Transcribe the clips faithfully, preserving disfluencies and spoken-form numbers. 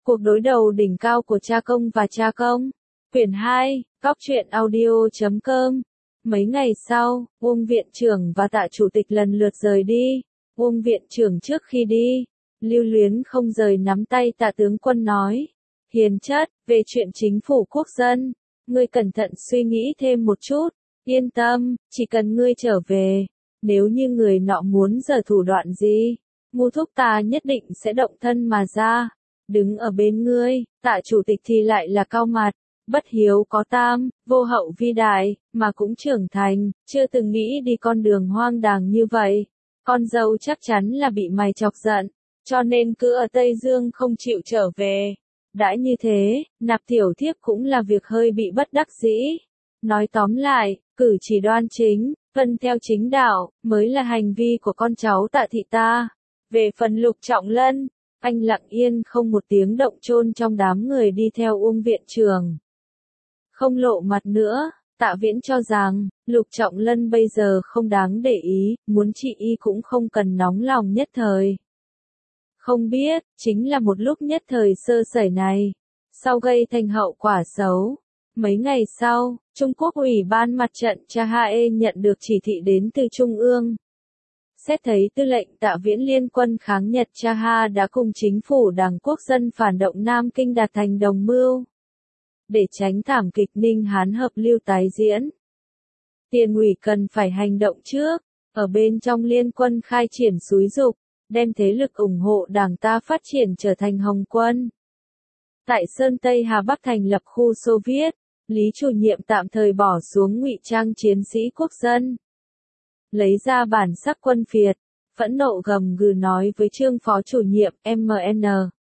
Cuộc đối đầu đỉnh cao của cha công và cha công. Quyển hai, góc truyện audio chấm com. Mấy ngày sau, Uông viện trưởng và Tạ chủ tịch lần lượt rời đi. Uông viện trưởng trước khi đi, lưu luyến không rời nắm tay Tạ tướng quân nói: "Hiền chất, về chuyện chính phủ quốc dân, ngươi cẩn thận suy nghĩ thêm một chút, yên tâm, chỉ cần ngươi trở về, nếu như người nọ muốn giở thủ đoạn gì, Ngô thúc ta nhất định sẽ động thân mà ra. Đứng ở bên ngươi." Tạ chủ tịch thì lại là cao mặt: "Bất hiếu có tam, vô hậu vi đại, mà cũng trưởng thành, chưa từng nghĩ đi con đường hoang đàng như vậy. Con dâu chắc chắn là bị mày chọc giận, cho nên cứ ở Tây Dương không chịu trở về. Đã như thế, nạp tiểu thiếp cũng là việc hơi bị bất đắc dĩ. Nói tóm lại, cử chỉ đoan chính, tuân theo chính đạo, mới là hành vi của con cháu Tạ thị ta. Về phần Lục Trọng Lân," anh lặng yên không một tiếng động chôn trong đám người đi theo Uông viện trưởng. Không lộ mặt nữa. Tạ Viễn cho rằng, Lục Trọng Lân bây giờ không đáng để ý, muốn trị y cũng không cần nóng lòng nhất thời. Không biết, chính là một lúc nhất thời sơ sẩy này, sau gây thành hậu quả xấu. Mấy ngày sau, Trung Quốc Ủy ban Mặt trận Cha-ha-e nhận được chỉ thị đến từ Trung ương. Xét thấy tư lệnh Tạ Viễn liên quân kháng Nhật Cha-ha đã cùng chính phủ Đảng Quốc dân phản động Nam Kinh đạt thành đồng mưu. Để tránh thảm kịch Ninh Hán hợp lưu tái diễn, Tiền ủy cần phải hành động trước, ở bên trong liên quân khai triển xúi giục, đem thế lực ủng hộ Đảng ta phát triển trở thành Hồng quân. Tại Sơn Tây Hà Bắc thành lập khu Xô Viết, Lý chủ nhiệm tạm thời bỏ xuống ngụy trang chiến sĩ quốc dân. Lấy ra bản sắc quân phiệt, phẫn nộ gầm gừ nói với Trương phó chủ nhiệm em en.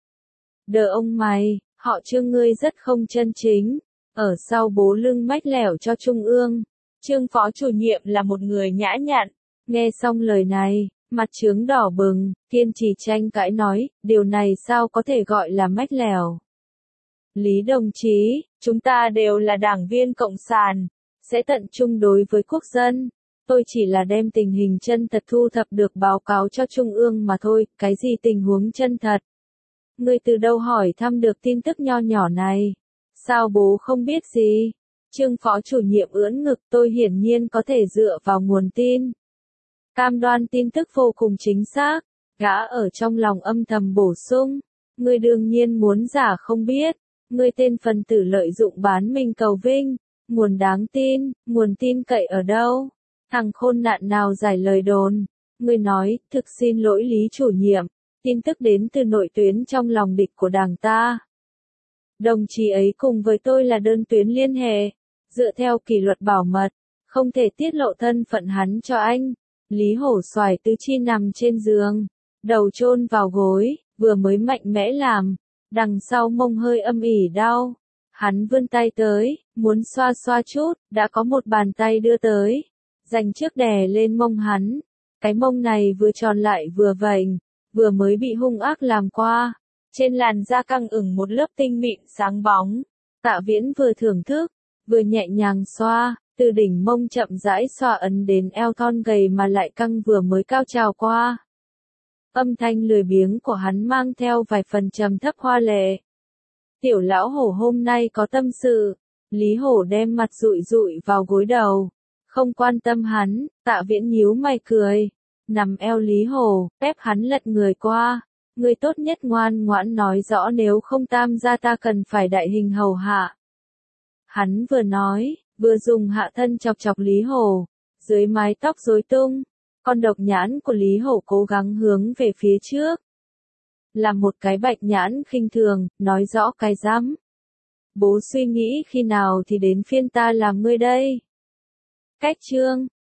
"Đờ ông mày, họ Trương ngươi rất không chân chính, ở sau bố lưng mách lẻo cho Trung ương." Trương phó chủ nhiệm là một người nhã nhặn, nghe xong lời này, mặt trướng đỏ bừng, kiên trì tranh cãi nói: "Điều này sao có thể gọi là mách lẻo? Lý đồng chí, chúng ta đều là đảng viên cộng sản, sẽ tận trung đối với quốc dân. Tôi chỉ là đem tình hình chân thật thu thập được báo cáo cho Trung ương mà thôi, cái gì tình huống chân thật? Ngươi từ đâu hỏi thăm được tin tức nho nhỏ này? Sao bố không biết gì?" Trương phó chủ nhiệm ưỡn ngực: "Tôi hiển nhiên có thể dựa vào nguồn tin, cam đoan tin tức vô cùng chính xác." Gã ở trong lòng âm thầm bổ sung: "Ngươi đương nhiên muốn giả không biết, ngươi tên phần tử lợi dụng bán mình cầu vinh, nguồn đáng tin, nguồn tin cậy ở đâu? Thằng khôn nạn nào giải lời đồn?" Ngươi nói: "Thực xin lỗi Lý chủ nhiệm, tin tức đến từ nội tuyến trong lòng địch của Đảng ta. Đồng chí ấy cùng với tôi là đơn tuyến liên hệ, dựa theo kỷ luật bảo mật, không thể tiết lộ thân phận hắn cho anh." Lý Hổ xoài tứ chi nằm trên giường, đầu chôn vào gối, vừa mới mạnh mẽ làm, đằng sau mông hơi âm ỉ đau. Hắn vươn tay tới, muốn xoa xoa chút, đã có một bàn tay đưa tới, dành trước đè lên mông hắn. Cái mông này vừa tròn lại vừa vành, vừa mới bị hung ác làm qua, trên làn da căng ửng một lớp tinh mịn sáng bóng. Tạ Viễn vừa thưởng thức, vừa nhẹ nhàng xoa, từ đỉnh mông chậm rãi xoa ấn đến eo thon gầy mà lại căng vừa mới cao trào qua. Âm thanh lười biếng của hắn mang theo vài phần trầm thấp hoa lệ. "Tiểu lão Hổ hôm nay có tâm sự." Lý Hổ đem mặt dụi dụi vào gối đầu, không quan tâm hắn. Tạ Viễn nhíu mày cười, nằm eo Lý Hổ, ép hắn lật người qua. "Ngươi tốt nhất ngoan ngoãn nói rõ, nếu không tam gia ta cần phải đại hình hầu hạ." Hắn vừa nói, vừa dùng hạ thân chọc chọc Lý Hổ, dưới mái tóc rối tung. Con độc nhãn của Lý Hổ cố gắng hướng về phía trước, làm một cái bạch nhãn khinh thường, nói rõ cái rắm. "Bố suy nghĩ khi nào thì đến phiên ta làm ngươi đây." Cách chương